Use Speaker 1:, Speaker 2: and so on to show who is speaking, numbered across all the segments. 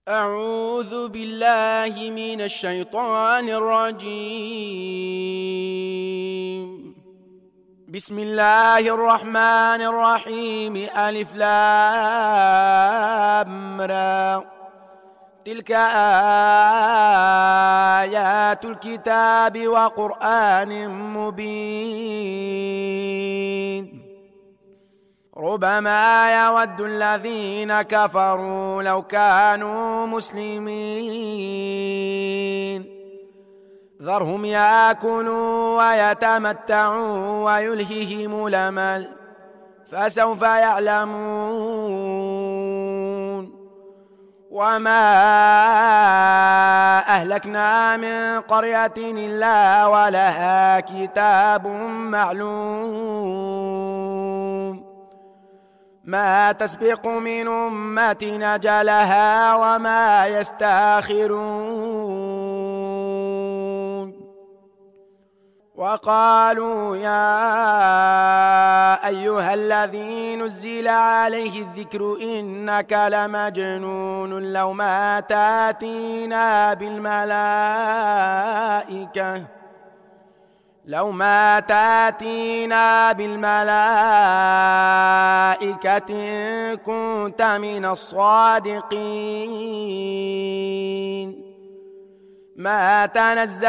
Speaker 1: أعوذ بالله من الشيطان الرجيم. بسم الله الرحمن الرحيم. ألف لام را. تلك آيات الكتاب وقرآن مبين. ربما يود الذين كفروا لو كانوا مسلمين. ذرهم يأكلوا ويتمتعوا ويلههم الأمل فسوف يعلمون. وما أهلكنا من قرية إلا ولها كتاب معلوم. ما تسبق من أمة أجلها وما يستاخرون. وقالوا يا أيها الذي نزل عليه الذكر إنك لمجنون لو ما تأتينا بالملائكة إن كنت من الصادقين. ما تنزل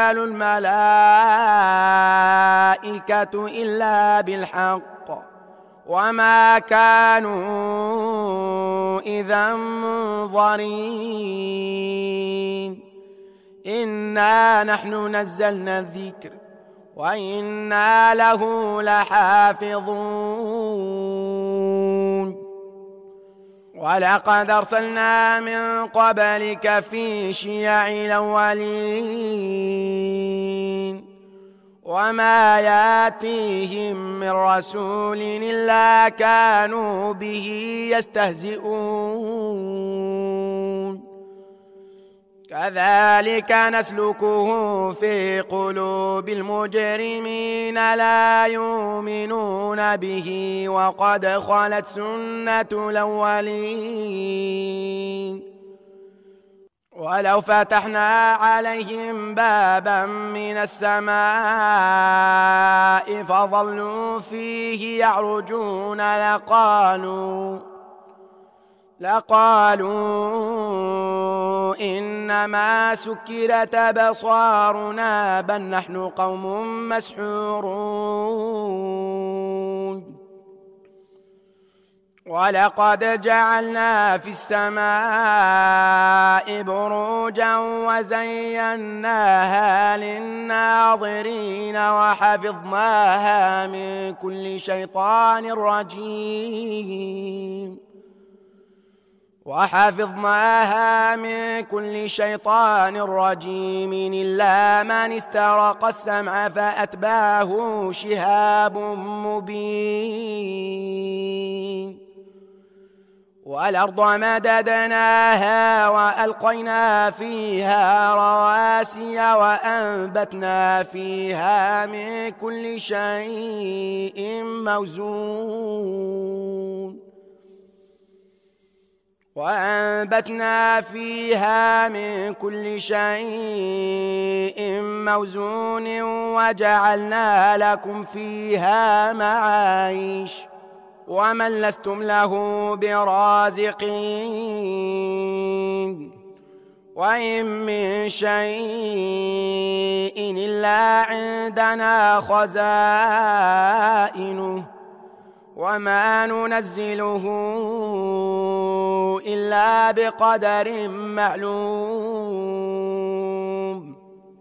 Speaker 1: الملائكة إلا بالحق وما كانوا إذا منظرين. إنا نحن نزلنا الذكر وإنا له لحافظون. ولقد أرسلنا من قبلك في شيع الأولين وما ياتيهم من رسول إلا كانوا به يستهزئون. كذلك نسلكه في قلوب المجرمين لا يؤمنون به وقد خلت سنة الأولين. ولو فتحنا عليهم بابا من السماء فظلوا فيه يعرجون لقالوا إنما سكرت أبصارنا بل نحن قوم مسحورون. ولقد جعلنا في السماء بروجا وزيناها للناظرين وحفظناها من كل شيطان رجيم إلا من استرق السمع فأتباه شهاب مبين. والأرض مددناها وألقينا فيها رواسي وأنبتنا فيها من كل شيء موزون وجعلنا لكم فيها معايش ومن لستم له برازقين. وإن من شيء إلا عندنا خزائنه وما ننزله إلا بقدر معلوم.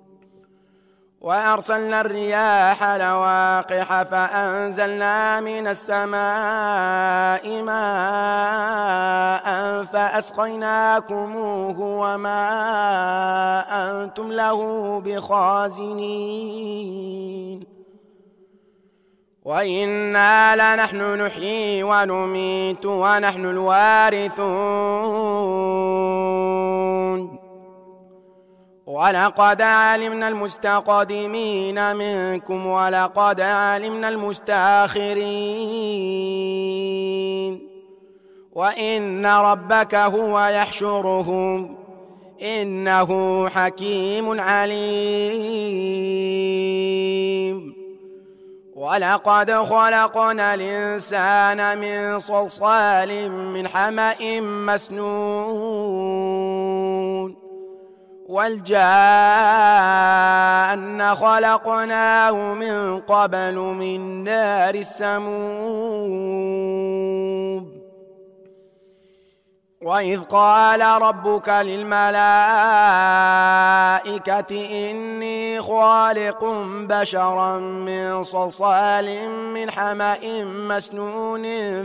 Speaker 1: وأرسلنا الرياح لواقح فأنزلنا من السماء ماء فأسقيناكموه وما أنتم له بخازنين. وإنا لنحن نحيي ونميت ونحن الوارثون. ولقد علمنا المستقدمين منكم ولقد علمنا المستأخرين وإن ربك هو يحشرهم إنه حكيم عليم. ولقد خلقنا الإنسان من صلصال من حمأ مسنون والجان خلقناه من قبل من نار السموم. وإذ قال ربك للملائكة إني خالق بشرا من صلصال من حمأ مسنون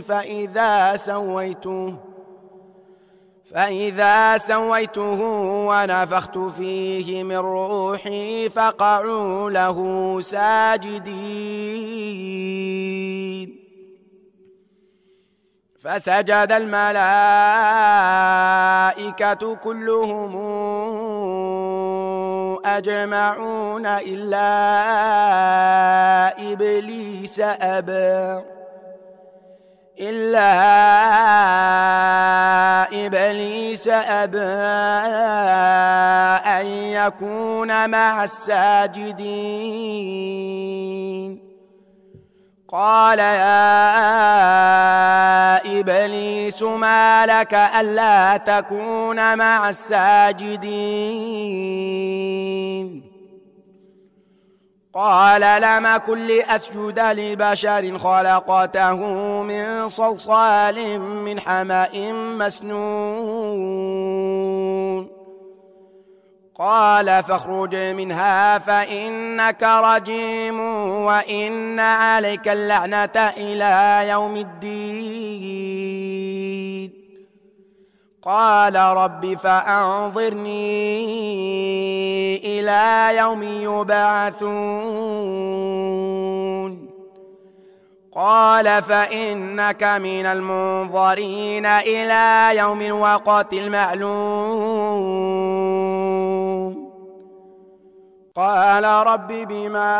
Speaker 1: فإذا سويته ونفخت فيه من روحي فقعوا له ساجدين. فسجد الملائكة كلهم أجمعون إلا إبليس أبى أن يكون مع الساجدين. قال يا إبليس ما لك ألا تكون مع الساجدين؟ قال لم أكن لأسجد لبشر خلقته من صلصال من حمأ مسنون. قال فاخرج منها فإنك رجيم وإن عليك اللعنة إلى يوم الدين. قال رب فأنظرني إلى يوم يبعثون. قال فإنك من المنظرين إلى يوم الوقت المعلوم. قال رب بما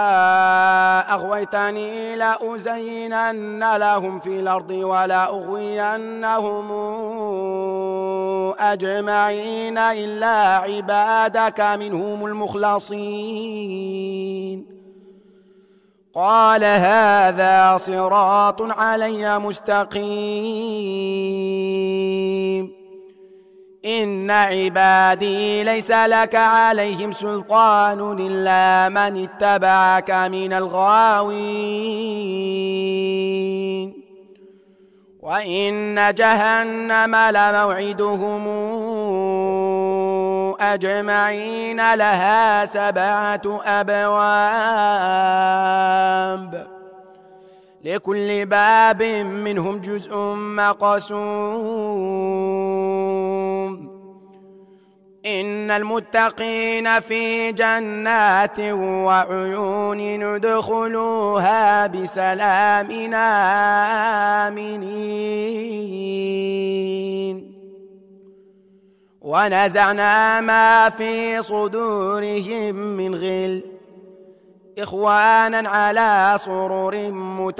Speaker 1: أغويتني لأزينن لهم في الأرض ولأغوينهم أجمعين إلا عبادك منهم المخلصين. قال هذا صراط علي مستقيم. إن عبادي ليس لك عليهم سلطان إلا من اتبعك من الغاوين. وإن جهنم لموعدهم أجمعين لها 7 أبواب لكل باب منهم جزء مقسوم. إن المتقين في جنات وعيون ندخلوها بسلام آمنين. ونزعنا ما في صدورهم من غل إخوانا على سرر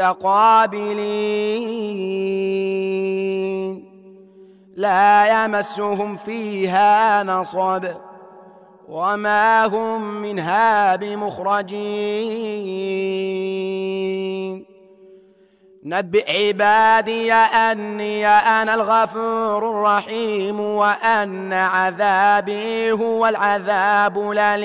Speaker 1: متقابلين لا يمسهم فيها نصب وما هم منها بمخرجين. نبئ عبادي أني أنا الغفور الرحيم وأن عذابي هو العذاب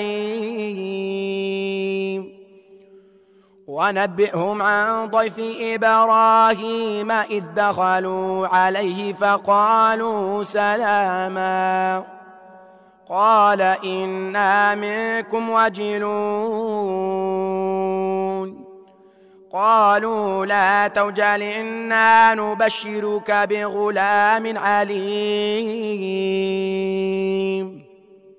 Speaker 1: الأليم. ونبئهم عن ضيف إبراهيم إذ دخلوا عليه فقالوا سلاما قال إنا منكم وجلون. قالوا لا توجل إنا نبشرك بغلام عليم.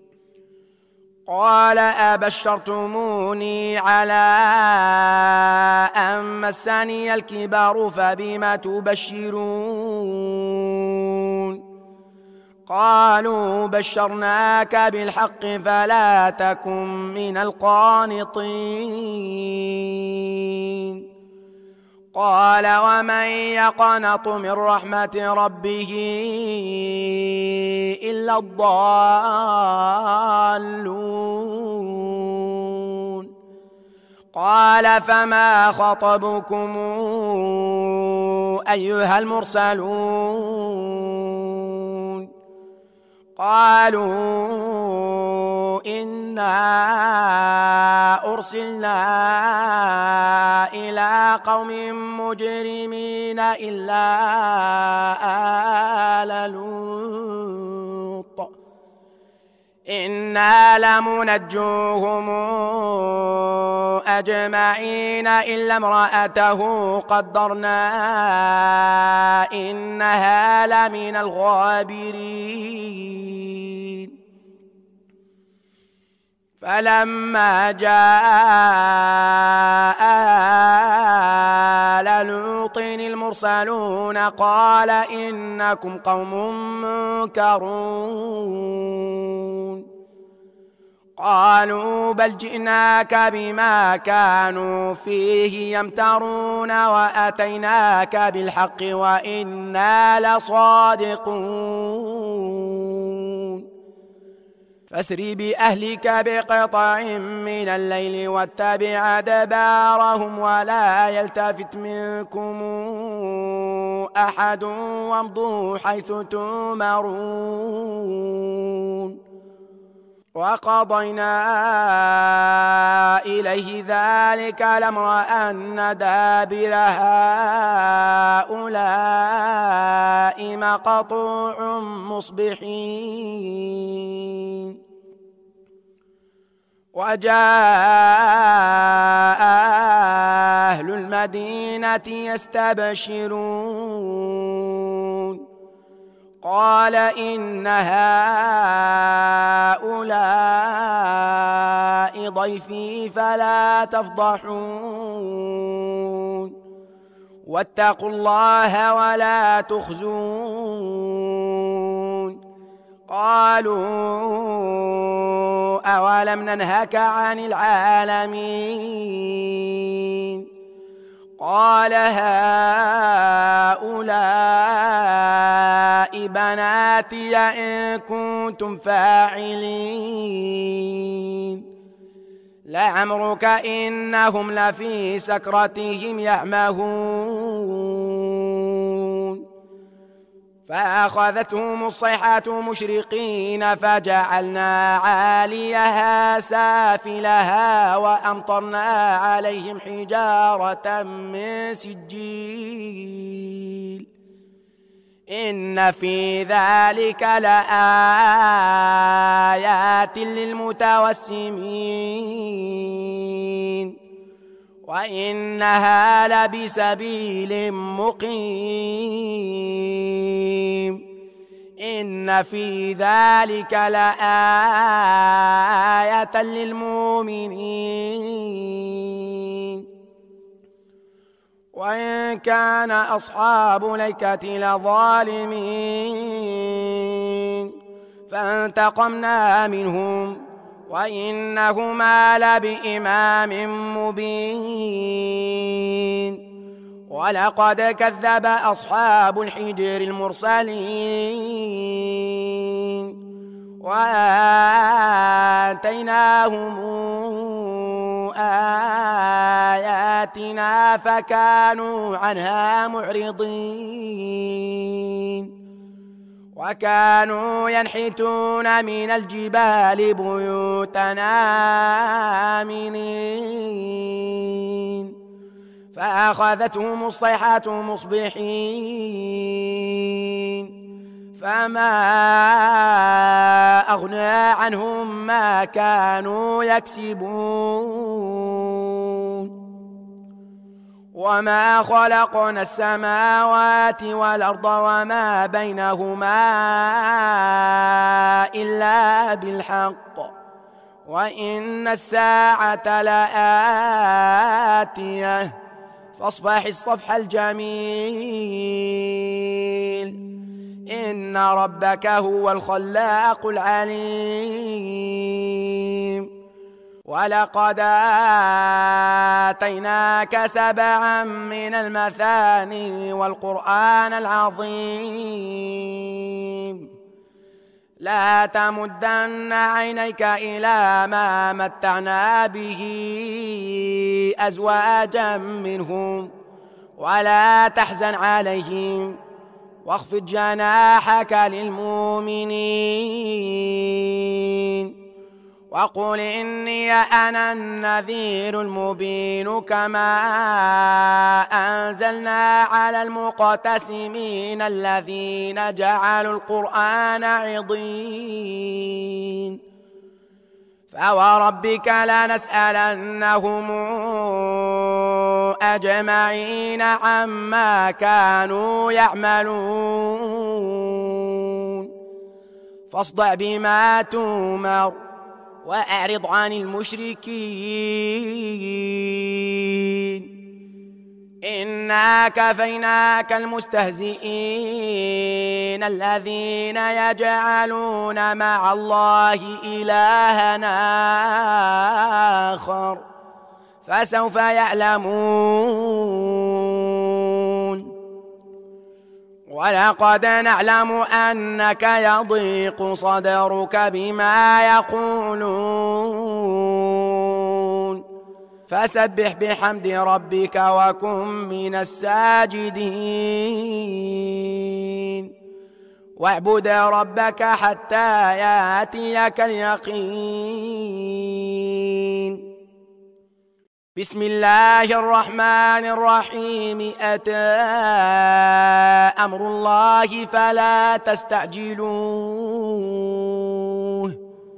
Speaker 1: قال أبشرتموني على أن مسني الكبر فبم تبشرون؟ قالوا بشرناك بالحق فلا تكن من القانطين. قال ومن يقنط من رحمة ربه إلا الضالون قال فما خطبكم أيها المرسلون قالوا إنا أرسلنا إلى قوم مجرمين إلا آل لوط إنا لمنجوهم أجمعين إلا امرأته قدرنا إنها لمن الغابرين فلما جاء آل لوط المرسلون قال إنكم قوم منكرون قالوا بل جئناك بما كانوا فيه يمترون وأتيناك بالحق وإنا لصادقون فاسر بأهلك بقطع من الليل واتبع أدبارهم ولا يلتفت منكم أحد وامضوا حيث تؤمرون وقضينا إليه ذلك الأمر أن دابر هؤلاء مقطوع مصبحين وجاء أهل المدينة يستبشرون قال إن هؤلاء ضيفي فلا تفضحون واتقوا الله ولا تخزون قالوا أولم ننهك عن العالمين قال هؤلاء بناتي إن كنتم فاعلين لعمرك إنهم لفي سكرتهم يعمهون فأخذتهم الصيحة مشرقين فجعلنا عاليها سافلها وأمطرنا عليهم حجارة من سجيل إن في ذلك لآيات للمتوسمين وإنها لبسبيل مقيم إن في ذلك لآية للمؤمنين وإن كان أصحاب الأيكة لظالمين فانتقمنا منهم وإنهما لبإمام مبين ولقد كذب أصحاب الحجر المرسلين وآتيناهم آياتنا فكانوا عنها معرضين وكانوا ينحتون من الجبال بيوتنا آمنين فأخذتهم الصيحة مصبحين فما أغنى عنهم ما كانوا يكسبون وما خلقنا السماوات والأرض وما بينهما إلا بالحق وإن الساعة لآتية فاصفح الصفح الجميل إن ربك هو الخلاق العليم ولقد آتيناك 7 من المثاني والقرآن العظيم لا تمدن عينيك إلى ما متعنا به أزواجا منهم ولا تحزن عليهم واخفض جناحك للمؤمنين وقل إني أنا النذير المبين كما أنزلنا على المقتسمين الذين جعلوا القرآن عضين فوربك لنسألنهم أجمعين عما كانوا يعملون فاصدع بما تؤمر وأعرض عن المشركين إنا كفيناك المستهزئين الذين يجعلون مع الله إلهًا آخر فسوف يعلمون ولقد نعلم أنك يضيق صدرك بما يقولون فسبح بحمد ربك وكن من الساجدين واعبد ربك حتى يأتيك اليقين بسم الله الرحمن الرحيم أتى أمر الله فلا تستعجلوه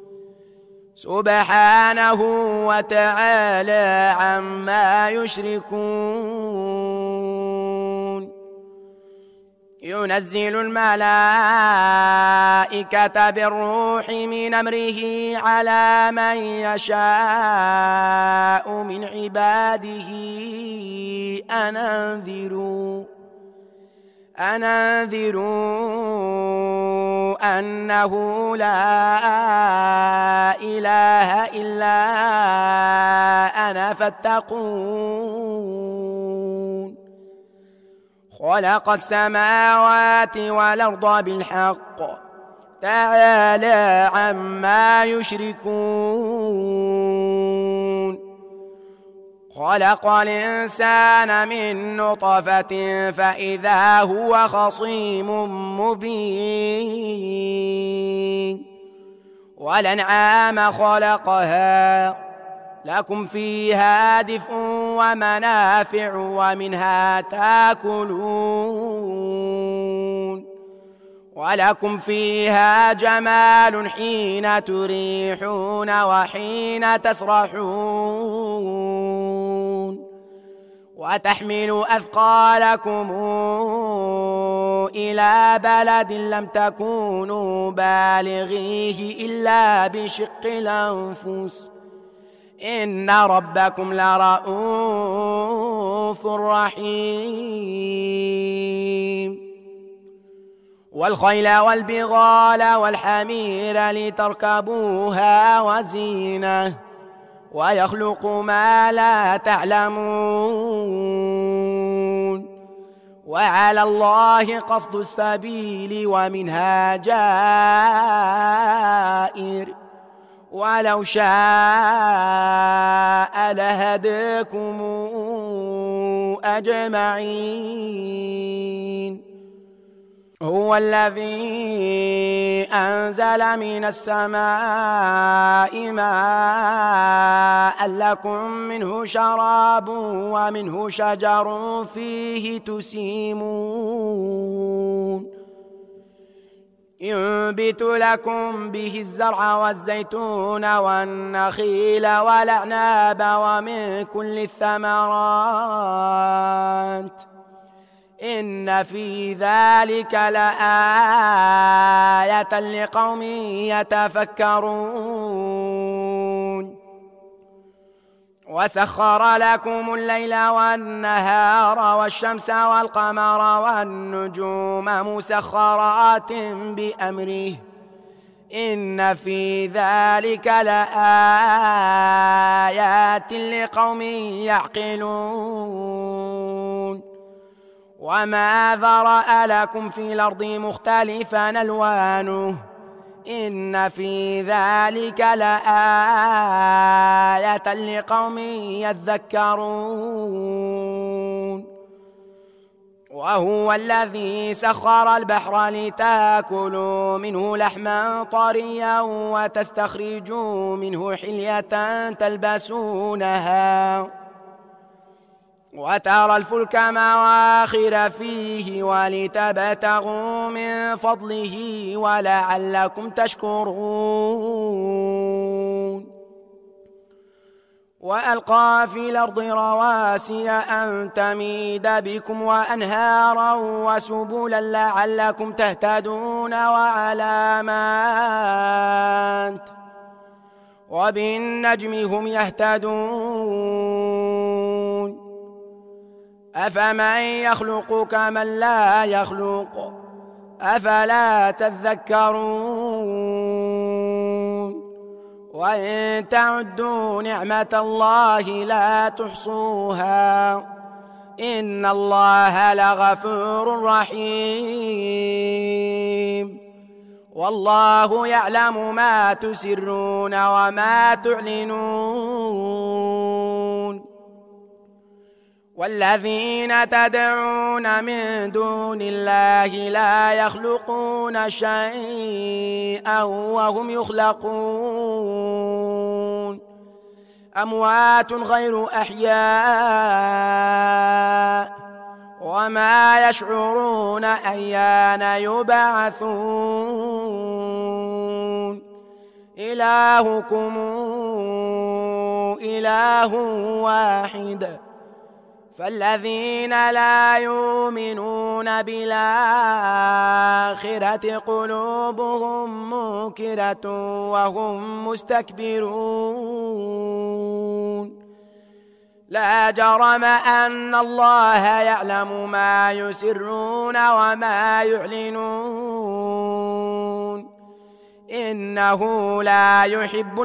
Speaker 1: سبحانه وتعالى عما يشركون ينزل الملائكة بالروح من أمره على من يشاء من عباده أن أنذروا أنه لا إله إلا أنا فاتقون خلق السماوات والأرض بالحق تعالى عما يشركون خلق الإنسان من نطفة فإذا هو خصيم مبين والأنعام خلقها لكم فيها دفء ومنافع ومنها تاكلون ولكم فيها جمال حين تريحون وحين تسرحون وتحمل أثقالكم إلى بلد لم تكونوا بالغيه إلا بشق الأنفس إن ربكم لرؤوف رحيم والخيل والبغال والحمير لتركبوها وزينة ويخلق ما لا تعلمون وعلى الله قصد السبيل ومنها جائر ولو شاء لهداكم أجمعين هو الذي أنزل من السماء ماء لكم منه شراب ومنه شجر فيه تسيمون ينبت لكم به الزرع والزيتون والنخيل والأعناب ومن كل الثمرات إن في ذلك لآية لقوم يتفكرون وسخر لكم الليل والنهار والشمس والقمر والنجوم مسخرات بأمره إن في ذلك لآيات لقوم يعقلون وما ذرأ لكم في الأرض مختلفا ألوانه إن في ذلك لآية لقوم يذكرون وهو الذي سخر البحر لتأكلوا منه لحما طريا وتستخرجوا منه حلية تلبسونها وترى الفلك مواخر فيه ولتبتغوا من فضله ولعلكم تشكرون وألقى في الأرض رواسي أن تميد بكم وأنهارا وسبلا لعلكم تهتدون وعلامات وبالنجم هم يهتدون أفمن يخلق كمن لا يخلق أفلا تذكرون وإن تعدوا نعمة الله لا تحصوها إن الله لغفور رحيم والله يعلم ما تسرون وما تعلنون والذين تدعون من دون الله لا يخلقون شيئا وهم يخلقون أموات غير أحياء وما يشعرون أيان يبعثون إلهكم إله واحد فالذين لا يؤمنون بالآخرة قلوبهم منكرة وهم مستكبرون لا جرم أن الله يعلم ما يسرون وما يعلنون إنه لا يحب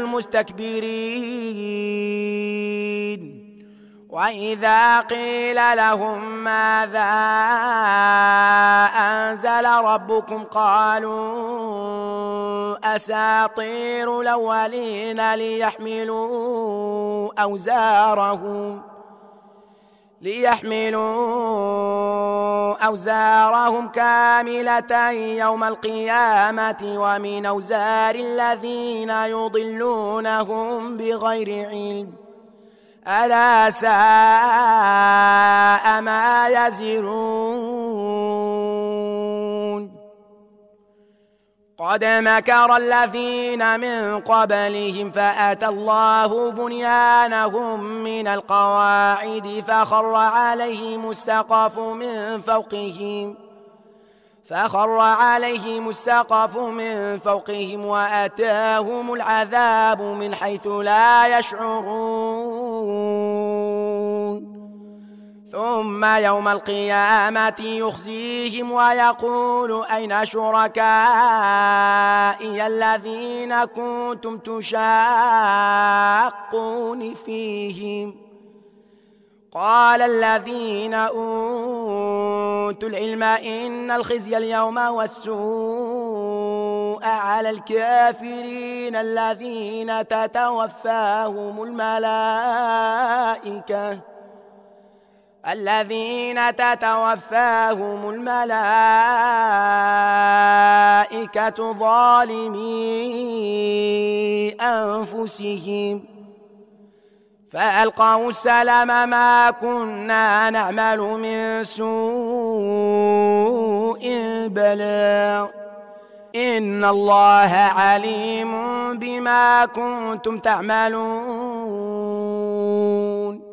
Speaker 1: المستكبرين وإذا قيل لهم ماذا أنزل ربكم قالوا أساطير الأولين ليحملوا أوزارهم كاملة يوم القيامة ومن أوزار الذين يضلونهم بغير علم ألا ساء ما يزرون قد مكر الذين من قبلهم فأتى الله بنيانهم من القواعد فخر عليهم السقف من فوقهم وأتاهم العذاب من حيث لا يشعرون ثم يوم القيامة يخزيهم ويقول أين شركائي الذين كنتم تشاقون فيهم قال الذين أوتوا العلم إن الخزي اليوم والسوء على الكافرين الذين تتوفاهم الملائكة ظالمي أنفسهم فألقوا السلام ما كنا نعمل من سوء بلى إن الله عليم بما كنتم تعملون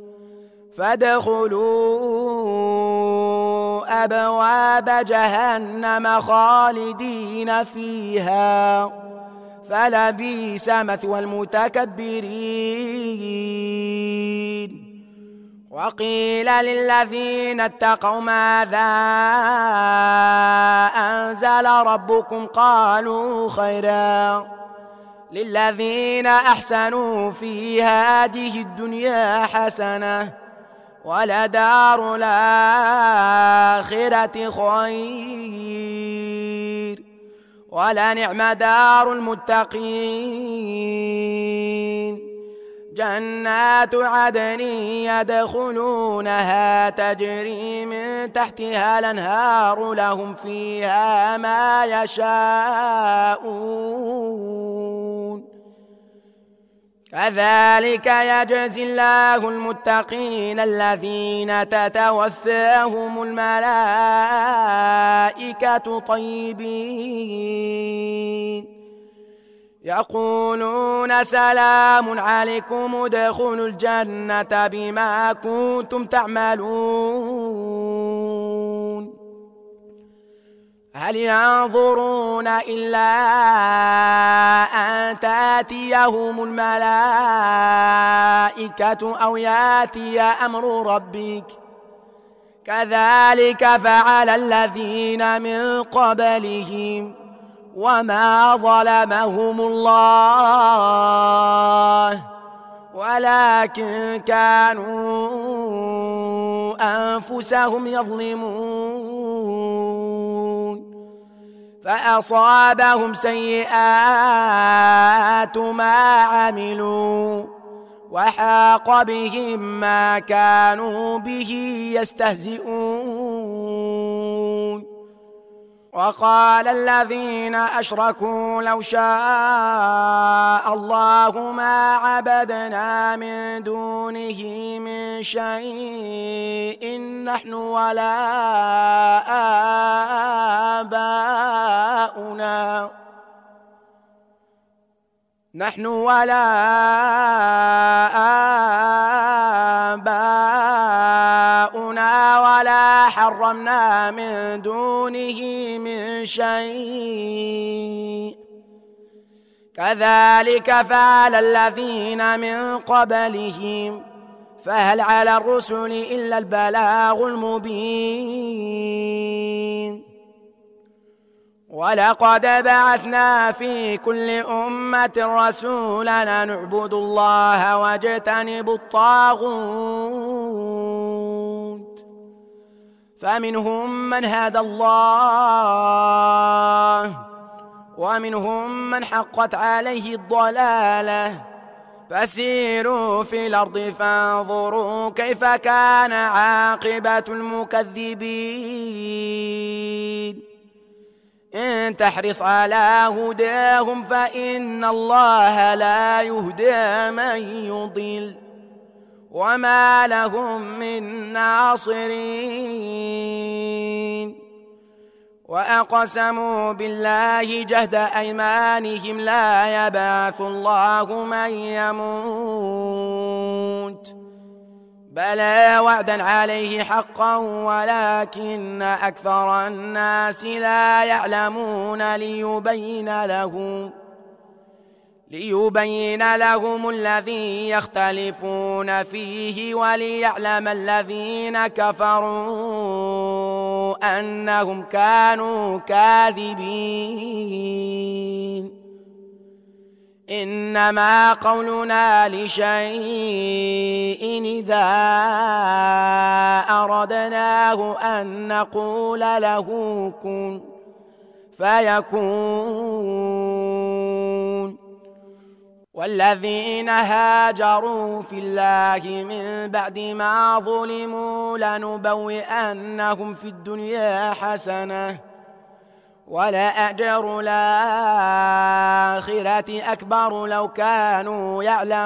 Speaker 1: فادخلوا أبواب جهنم خالدين فيها فلبئس مثوى المتكبرين وقيل للذين اتقوا ماذا أنزل ربكم قالوا خيرا للذين أحسنوا في هذه الدنيا حسنة ولدار الآخرة خير ولنعم دار المتقين جنات عدن يدخلونها تجري من تحتها الأنهار لهم فيها ما يشاءون كذلك يجزي الله المتقين الذين تتوفاهم الملائكة طيبين يقولون سلام عليكم ادخلوا الجنة بما كنتم تعملون هل ينظرون إلا أن تأتيهم الملائكة أو يأتي أمر ربك كذلك فعل الذين من قبلهم وما ظلمهم الله ولكن كانوا أنفسهم يظلمون فأصابهم سيئات ما عملوا وحاق بهم ما كانوا به يستهزئون وقال الذين أشركوا لو شاء الله ما عبدنا من دونه من شيء نحن ولا آباؤنا ولا حرمنا من دونه من شيء كذلك فعل الذين من قبلهم فهل على الرسل إلا البلاغ المبين ولقد بعثنا في كل أمة رسولا نعبد الله واجتنبوا الطاغوت فمنهم من هدى الله ومنهم من حقت عليه الضلالة فسيروا في الأرض فانظروا كيف كان عاقبة المكذبين إن تحرص على هداهم فإن الله لا يهدى من يضل وما لهم من ناصرين وأقسموا بالله جهد أيمانهم لا يبعث الله من يموت بلى وعدا عليه حقا ولكن أكثر الناس لا يعلمون ليبين لهم الذي يختلفون فيه وليعلم الذين كفروا أنهم كانوا كاذبين إنما قولنا لشيء إذا أردناه أن نقول له كن فيكون والذين هاجروا في الله من بعد ما ظلموا لنبوئنهم في الدنيا حسنة ولأجر الآخرة أكبر لو كانوا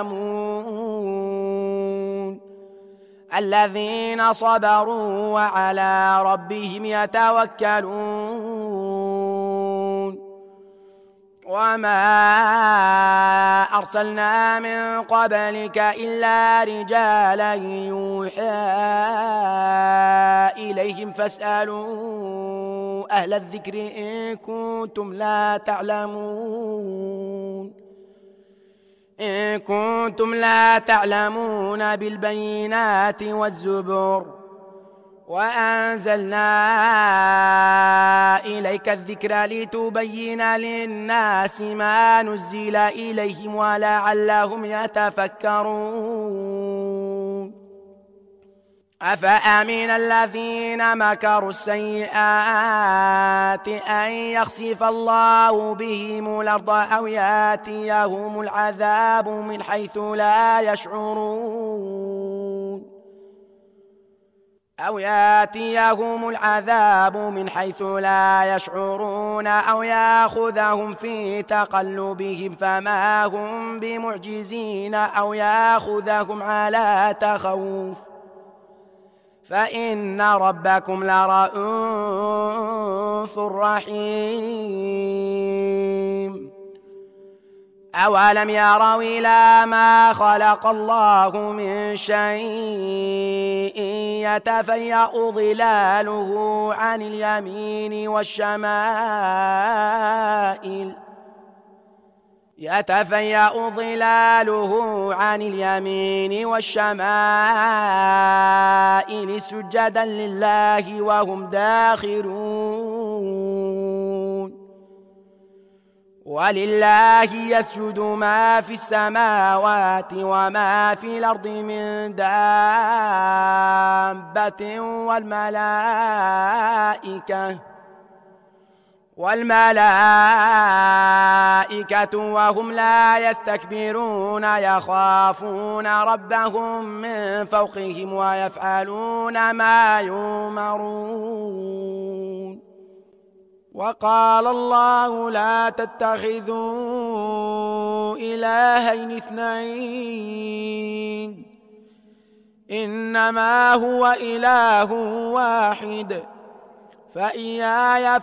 Speaker 1: يعلمون الذين صبروا وعلى ربهم يتوكلون وما أرسلنا من قبلك إلا رجالا يوحى إليهم فاسألوا أهل الذكر إن كنتم كنتم لا تعلمون بالبينات والزبر وأنزلنا إليك الذكر لتبين للناس ما نزل إليهم ولعلهم يتفكرون أفأمن الذين مكروا السيئات أن يخسف الله بهم الأرض أو يأتيهم العذاب من حيث لا يشعرون أو يأتيهم العذاب من حيث لا يشعرون أو يأخذهم في تقلبهم فما هم بمعجزين أو يأخذهم على تخوف فإن ربكم لرءوف رحيم أولم يروا إلى ما خلق الله من شيء يتفيأ ظلاله عن اليمين والشمائل سجدا لله وهم داخرون ولله يسجد ما في السماوات وما في الأرض من دابة والملائكة وهم لا يستكبرون يخافون ربهم من فوقهم ويفعلون ما يؤمرون وقال الله لا تتخذوا إلهين اثنين إنما هو إله واحد فإياي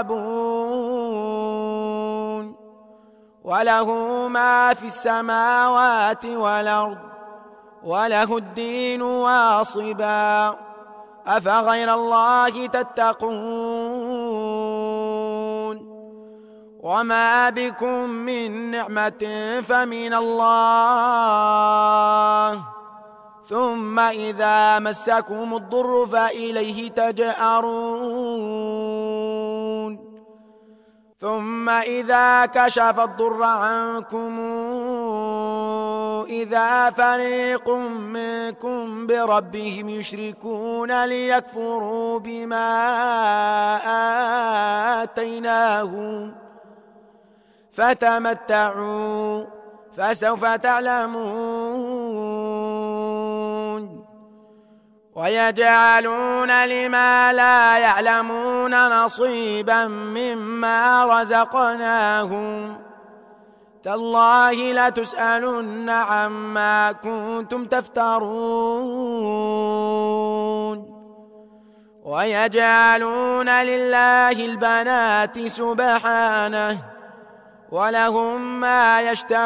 Speaker 1: فارهبون وله ما في السماوات والأرض وله الدين واصبا أفغير الله تتقون وما بكم من نعمة فمن الله ثم إذا مسكم الضر فإليه تجأرون ثم إذا كشف الضر عنكم إذا فريق منكم بربهم يشركون ليكفروا بما آتيناهم فتمتعوا فسوف تعلمون ويجعلون لما لا يعلمون نصيبا مما رزقناهم تالله لتسألن عما كنتم تفترون ويجعلون لله البنات سبحانه ولهم ما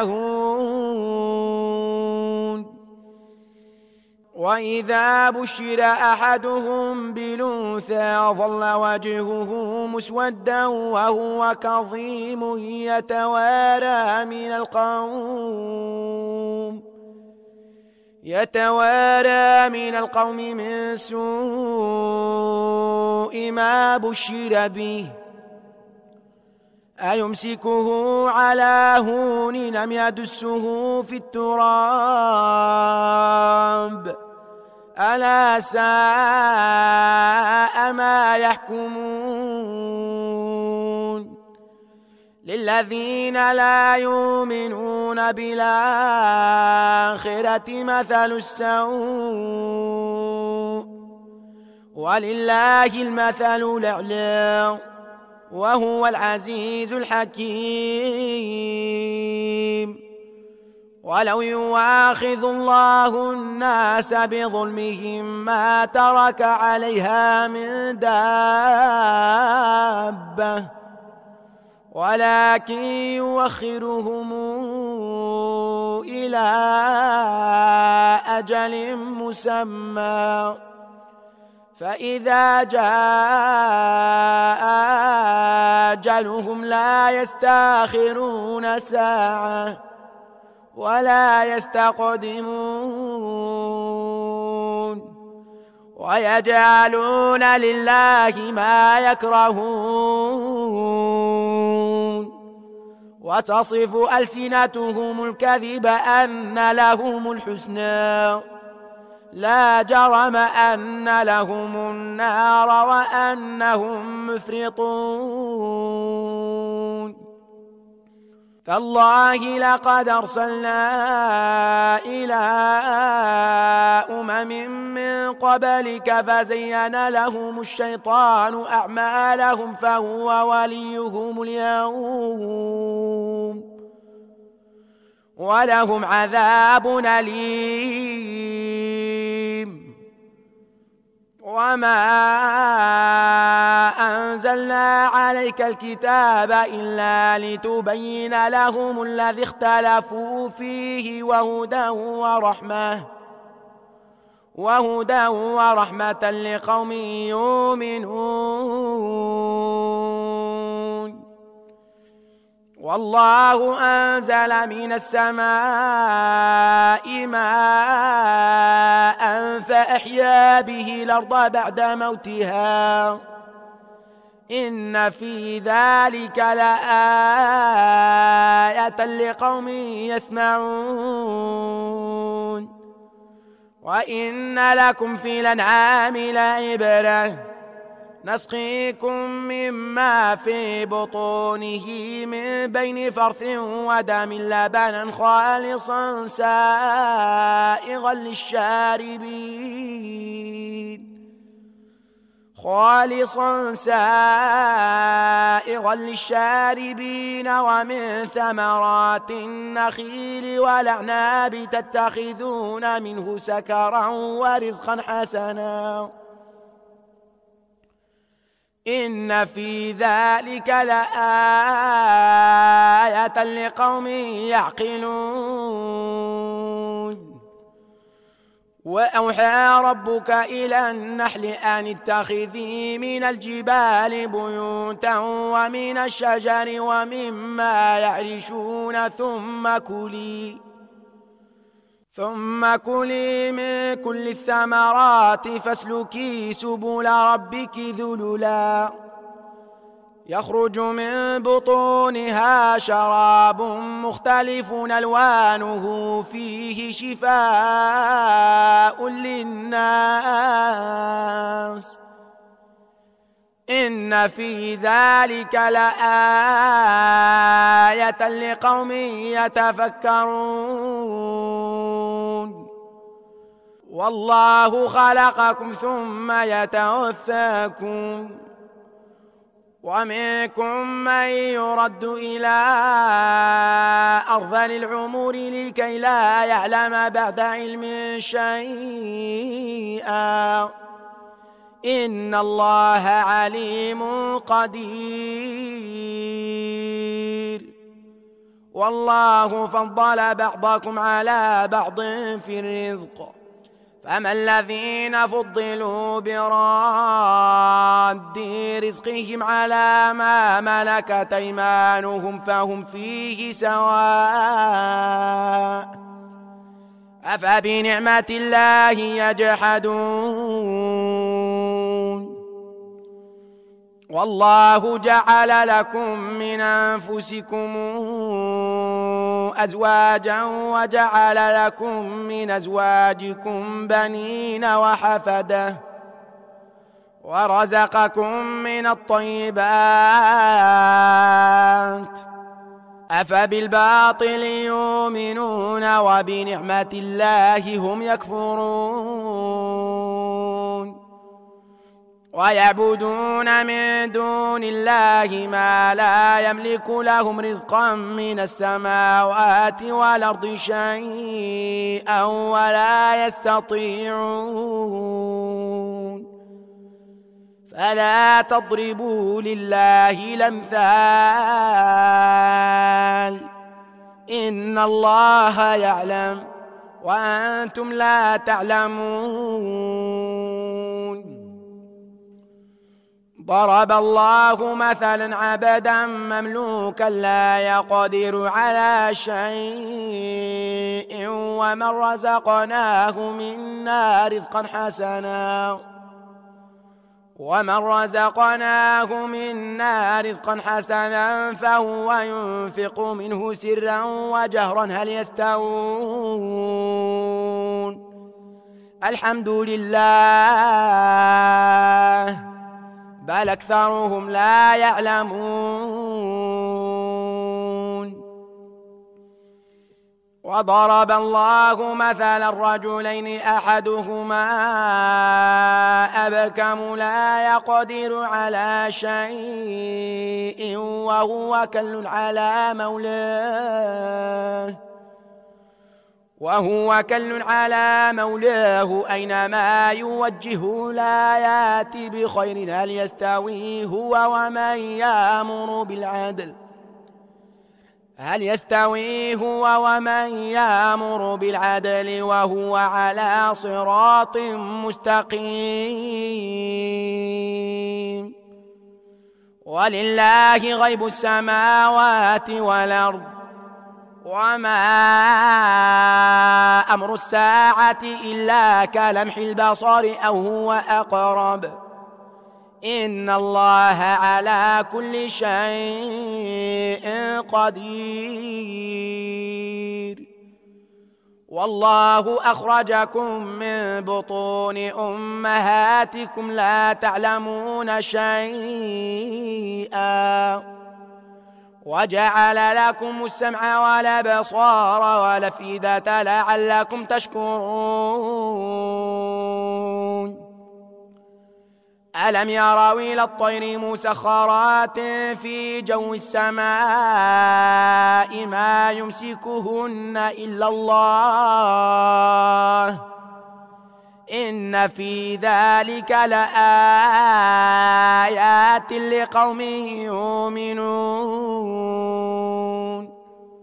Speaker 1: يشتهون وإذا بشر أحدهم بالأنثى ظل وجهه مسودا وهو كظيم يتوارى من القوم من سوء ما بشر به أيمسكه على هون أم يدسه في التراب ألا ساء ما يحكمون للذين لا يؤمنون بالآخرة مثل السوء ولله المثل الأعلى وهو العزيز الحكيم ولو يؤاخذ الله الناس بظلمهم ما ترك عليها من دابة ولكن يؤخرهم إلى أجل مسمى فإذا جاء أجلهم لا يستأخرون ساعة ولا يستقدمون ويجعلون لله ما يكرهون وتصف ألسنتهم الكذب أن لهم الحسنى لا جرم أن لهم النار وأنهم مفرطون تالله لقد أرسلنا إلى من قبلك فزين لهم الشيطان أعمالهم فهو وليهم اليوم ولهم عذاب أليم وما أنزلنا عليك الكتاب إلا لتبين لهم الذي اختلفوا فيه وهدى ورحمة لقوم يؤمنون والله أنزل من السماء ماء فأحيا به الأرض بعد موتها إن في ذلك لآية لقوم يسمعون وإن لكم في الأنعام لعبرة نسقيكم مما في بطونه من بين فرث ودم لبنا خالصا سائغا للشاربين ومن ثمرات النخيل والأعناب تتخذون منه سكرا ورزقا حسنا إن في ذلك لآية لقوم يعقلون وأوحى ربك إلى النحل أن اتخذي من الجبال بيوتا ومن الشجر ومما يعرشون ثم كلي من كل الثمرات فاسلكي سبل ربك ذللا يخرج من بطونها شراب مختلف ألوانه فيه شفاء للناس إن في ذلك لآية لقوم يتفكرون والله خلقكم ثم يتوفاكم ومنكم من يرد إلى أرذل العمر لكي لا يعلم بعد علم شيئا إن الله عليم قدير والله فضل بعضكم على بعض في الرزق فأما الذين فضلوا براد رزقهم على ما ملكت أيمانهم فهم فيه سواء أفبنعمة الله يجحدون والله جعل لكم من أنفسكم أزواجا وجعل لكم من أزواجكم بنين وحفدة ورزقكم من الطيبات أفبالباطل يؤمنون وبنعمة الله هم يكفرون ويعبدون من دون الله ما لا يملك لهم رزقا من السماوات والأرض شيئا ولا يستطيعون فلا تضربوا لله الأمثال إن الله يعلم وأنتم لا تعلمون ضرب الله مثلا عبدا مملوكا لا يقدر على شيء ومن رزقناه منا رزقا حسنا فهو ينفق منه سرا وجهرا هل يستوون الحمد لله بل أكثرهم لا يعلمون. وضرب الله مثلا الرجلين أحدهما أبكم لا يقدر على شيء وهو كل على مولاه أينما يوجهه لا يأتي بخير هل يستوي هو ومن يأمر بالعدل وهو على صراط مستقيم. ولله غيب السماوات والأرض وما أمر الساعة إلا كلمح البصر أو هو أقرب إن الله على كل شيء قدير. والله أخرجكم من بطون أمهاتكم لا تعلمون شيئا وجعل لكم السمع والأبصار والأفئدة لعلكم تشكرون. ألم يروا إلى الطير مسخرات في جو السماء ما يمسكهن إلا الله إن في ذلك لآيات لقوم يؤمنون.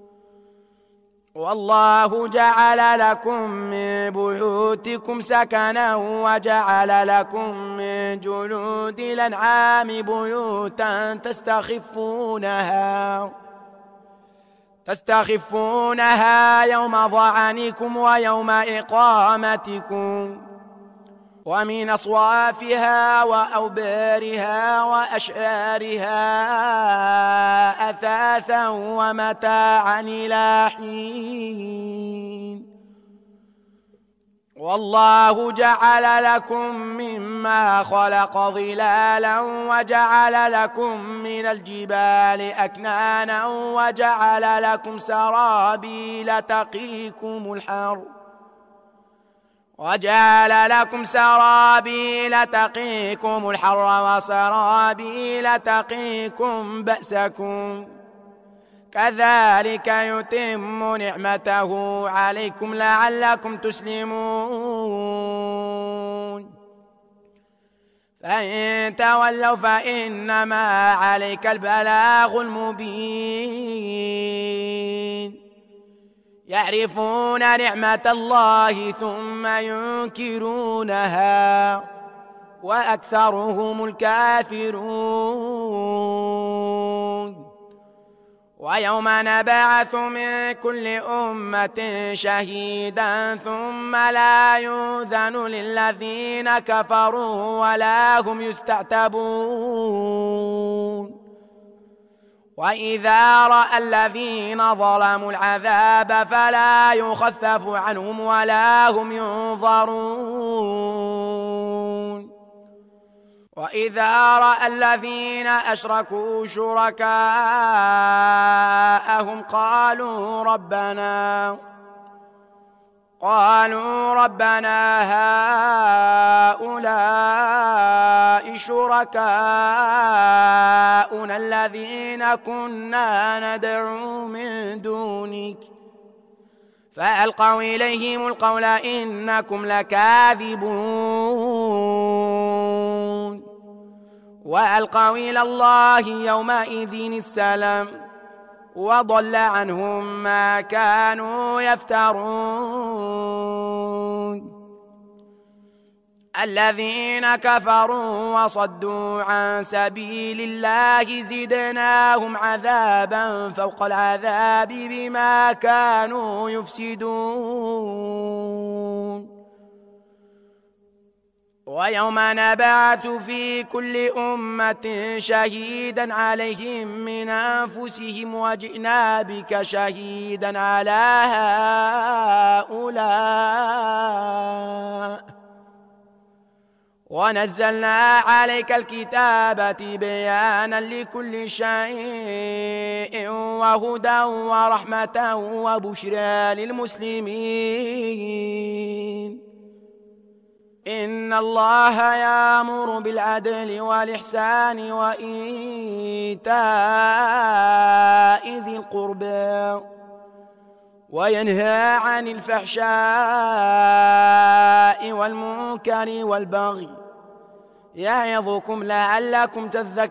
Speaker 1: والله جعل لكم من بيوتكم سكنا وجعل لكم من جلود الأنعام بيوتا تستخفونها يوم ظعنكم ويوم إقامتكم ومن أصوافها وأوبارها وأشعارها أثاثا ومتاعا إلى حين. والله جعل لكم مما خلق ظلالا وجعل لكم من الجبال أكنانا وجعل لكم سرابيل تقيكم الحر وسرابيل تقيكم بأسكم كذلك يتم نعمته عليكم لعلكم تسلمون. فإن تولوا فإنما عليك البلاغ المبين. يعرفون نعمة الله ثم ينكرونها وأكثرهم الكافرون. ويوم نبعث من كل أمة شهيدا ثم لا يؤذن للذين كفروا ولا هم يستعتبون. وإذا رأى الذين ظلموا العذاب فلا يخفف عنهم ولا هم ينظرون. وإذا رأى الذين أشركوا شركاءهم قالوا ربنا هؤلاء شركاؤنا الذين كنا ندعو من دونك فألقوا إليهم القول إنكم لكاذبون. وألقوا إلى الله يومئذ السلام وضل عنهم ما كانوا يفترون. الذين كفروا وصدوا عن سبيل الله زدناهم عذابا فوق العذاب بما كانوا يفسدون. ويوم نبعث في كل أمة شهيدا عليهم من أنفسهم وجئنا بك شهيدا على هؤلاء ونزلنا عليك الكتاب بيانا لكل شيء وهدى ورحمة وبشرى للمسلمين. إن الله يأمر بالعدل والإحسان وإيتاء ذي القربى وينهى عن الفحشاء والمنكر والبغي يعظكم لعلكم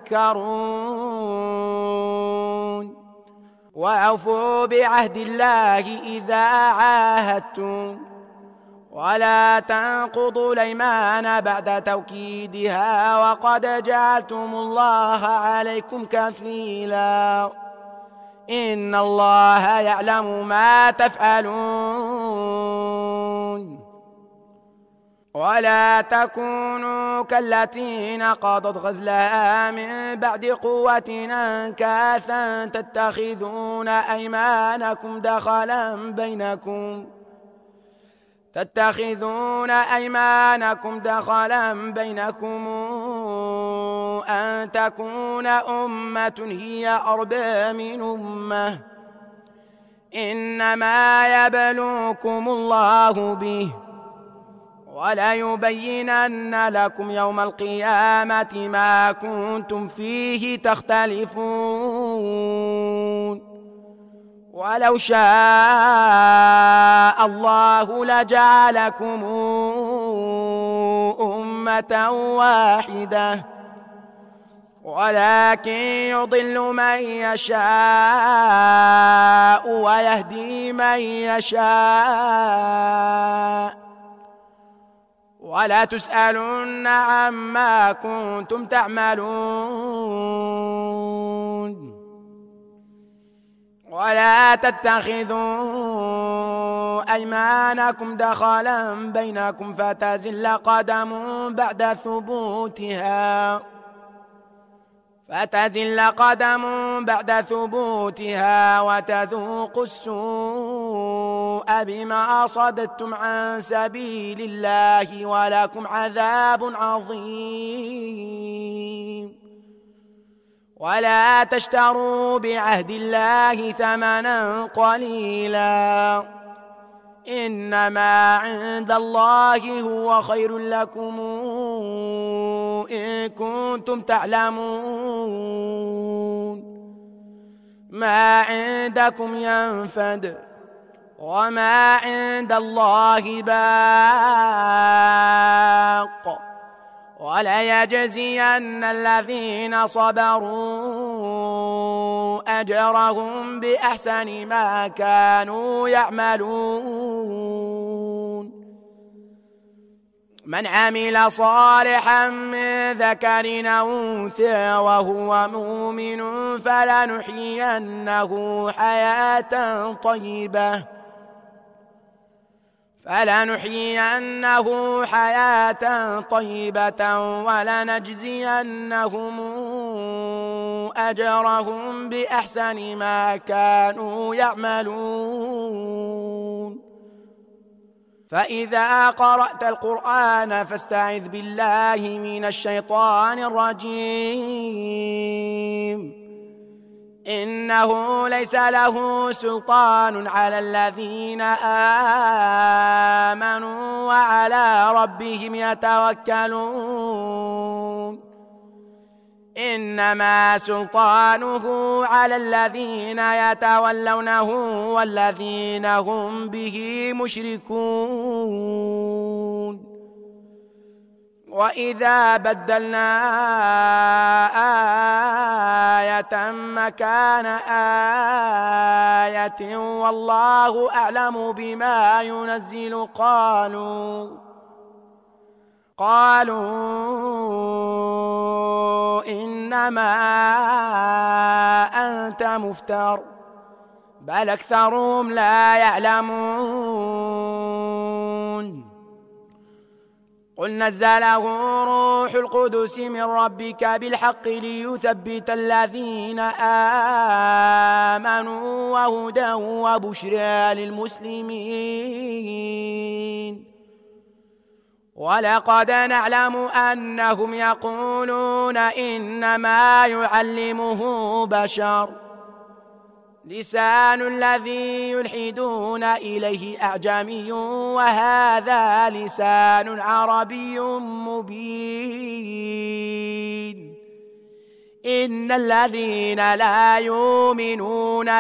Speaker 1: تذكرون. وأوفوا بعهد الله إذا عاهدتم ولا تنقضوا الأيمان بعد توكيدها وقد جعلتم الله عليكم كفيلا إن الله يعلم ما تفعلون. ولا تكونوا كالتي نقضت غزلها من بعد قوة أنكاثا تتخذون أيمانكم دخلا بينكم أن تكون أمة هي أربى من أمة إنما يبلوكم الله به وليبينن لكم يوم القيامة ما كنتم فيه تختلفون. ولو شاء الله لجعلكم أمة واحدة ولكن يضل من يشاء ويهدي من يشاء ولا تسألن عما كنتم تعملون. ولا تتخذوا أيمانكم دخلا بينكم فتزل قدم بعد ثبوتها وتذوقوا السوء بما صددتم عن سبيل الله ولكم عذاب عظيم. ولا تشتروا بعهد الله ثمنا قليلا إنما عند الله هو خير لكم إن كنتم تعلمون. ما عندكم ينفد وما عند الله باق وليجزين الذين صبروا أجرهم بأحسن ما كانوا يعملون. من عمل صالحا من ذكر أو أنثى وهو مؤمن فلنحيينه حياة طيبة ولنجزينهم أجرهم بأحسن ما كانوا يعملون. فإذا قرأت القرآن فاستعذ بالله من الشيطان الرجيم إنه ليس له سلطان على الذين آمنوا وعلى ربهم يتوكلون. إنما سلطانه على الذين يتولونه والذين هم به مشركون. وإذا بدلنا آية مكان آية والله أعلم بما ينزل قالوا إنما أنت مفتر بل أكثرهم لا يعلمون قل نزله روح القدس من ربك بالحق ليثبت الذين آمنوا وهدى وبشرى للمسلمين ولقد نعلم أنهم يقولون إنما يعلمه بشر لسان الذي يلحدون إليه أعجمي وهذا لسان عربي مبين إن الذين لا يؤمنون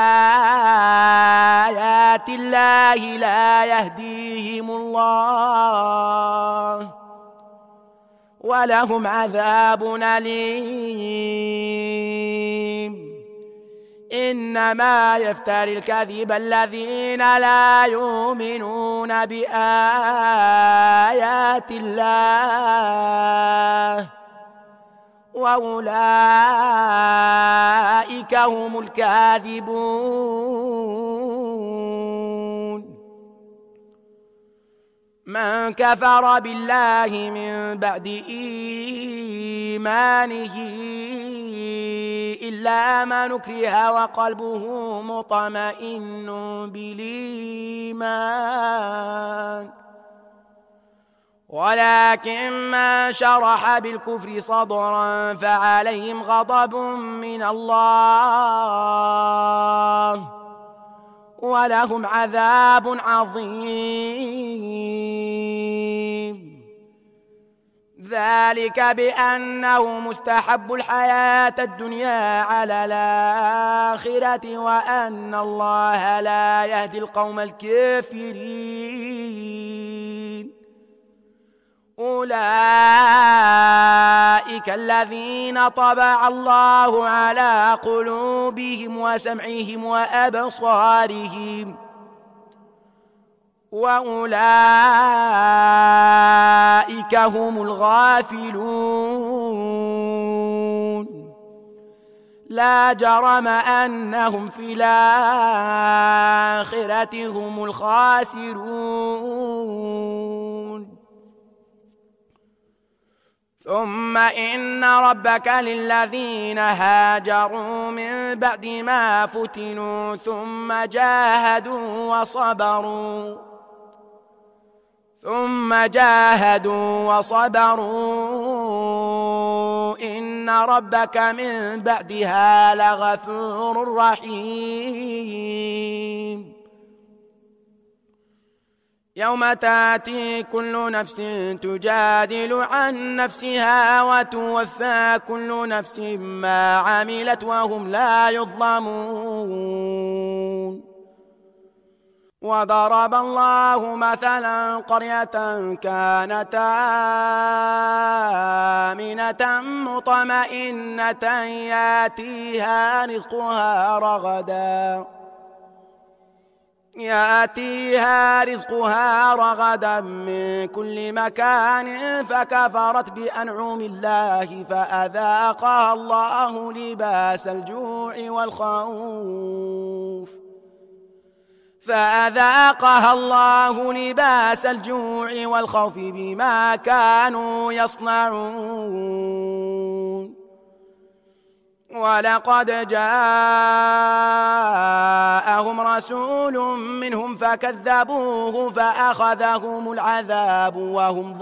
Speaker 1: بآيات الله لا يهديهم الله ولهم عذاب أليم إنما يفتري الكذب الذين لا يؤمنون بآيات الله وأولئك هم الكاذبون من كفر بالله من بعد إيمانه إلا من أكره وقلبه مطمئن بالإيمان ولكن من شرح بالكفر صدرا فعليهم غضب من الله ولهم عذاب عظيم ذلك بأنه مستحب الحياة الدنيا على الآخرة وأن الله لا يهدي القوم الكافرين أولئك الذين طبع الله على قلوبهم وسمعهم وأبصارهم وأولئك هم الغافلون لا جرم أنهم في الآخرة هم الخاسرون ثم إن ربك للذين هاجروا من بعد ما فتنوا ثم جاهدوا وصبروا إن ربك من بعدها لغفور رحيم يوم تأتي كل نفس تجادل عن نفسها وتوفى كل نفس ما عملت وهم لا يظلمون وضرب الله مثلا قرية كانت آمنة مطمئنة يأتيها رزقها رغدا من كل مكان فكفرت بأنعم الله فأذاقها الله لباس الجوع والخوف بما كانوا يصنعون ولقد جاءهم رسول منهم فكذبوه فأخذهم العذاب وهم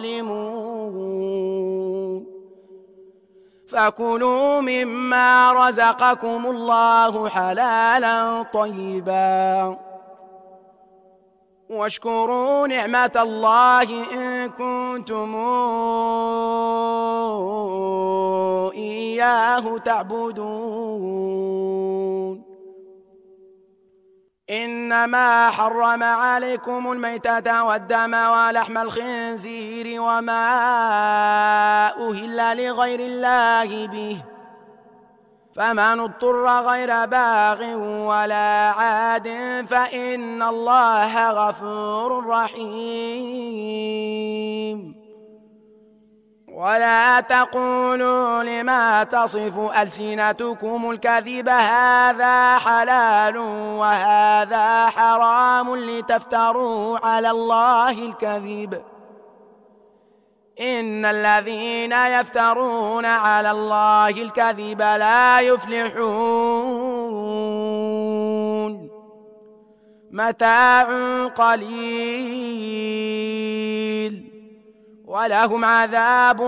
Speaker 1: ظالمون فكلوا مما رزقكم الله حلالا طيبا واشكروا نعمة الله إن كنتم إياه تعبدون إنما حرم عليكم الميتة والدم ولحم الخنزير وما أهل لغير الله به فمن اضطر غير باغ ولا عاد فإن الله غفور رحيم ولا تقولوا لما تصف ألسنتكم الكذب هذا حلال وهذا حرام لتفتروا على الله الكذب إن الذين يفترون على الله الكذب لا يفلحون متاع قليل ولهم عذاب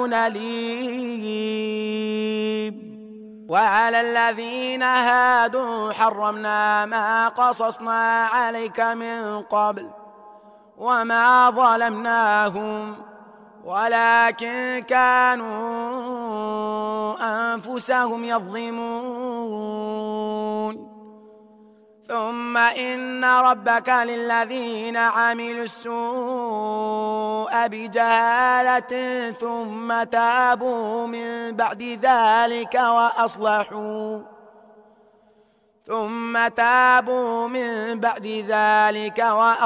Speaker 1: أليم وعلى الذين هادوا حرمنا ما قصصنا عليك من قبل وما ظلمناهم ولكن كانوا أنفسهم يظلمون ثم إن ربك للذين عملوا السوء بجهالة ثم تابوا من بعد ذلك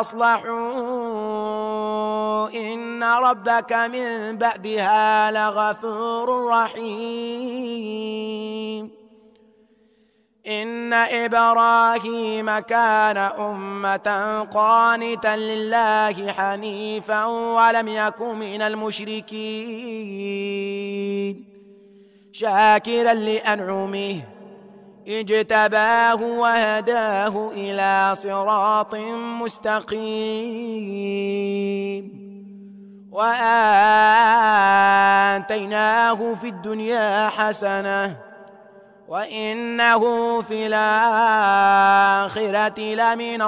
Speaker 1: وأصلحوا إن ربك من بعدها لغفور رحيم إن إبراهيم كان أمة قانتا لله حنيفا ولم يكن من المشركين شاكرا لأنعمه اجتباه وهداه إلى صراط مستقيم وآتيناه في الدنيا حسنة وإنه في الآخرة لمن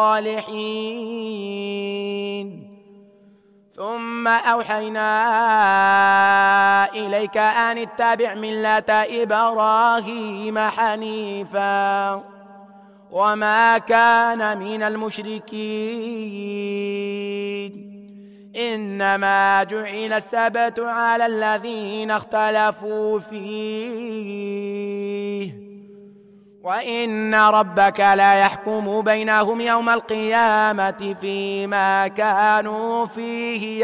Speaker 1: الصالحين ثم أوحينا إليك أن اتبع ملة إبراهيم حنيفا وما كان من المشركين إنما جعل السبت على الذين اختلفوا فيه وإن ربك لا يحكم بينهم يوم القيامة فيما كانوا فيه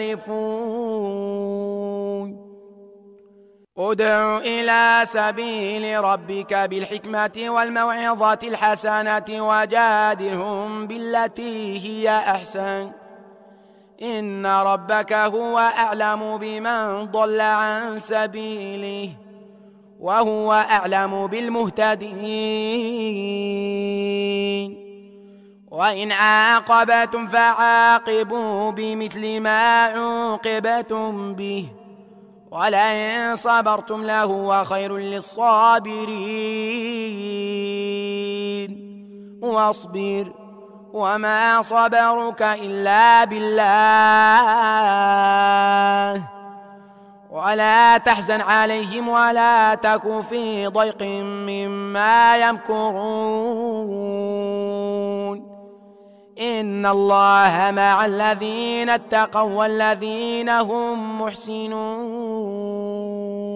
Speaker 1: يختلفون ادع إلى سبيل ربك بالحكمة والموعظة الحسنة وجادلهم بالتي هي أحسن إن ربك هو أعلم بمن ضل عن سبيله وهو أعلم بالمهتدين وإن عاقبتم فعاقبوا بمثل ما عوقبتم به ولئن صبرتم لهو خير للصابرين واصبر وما صبرك إلا بالله ولا تحزن عليهم ولا تك في ضيق مما يمكرون إن الله مع الذين اتقوا والذين هم محسنون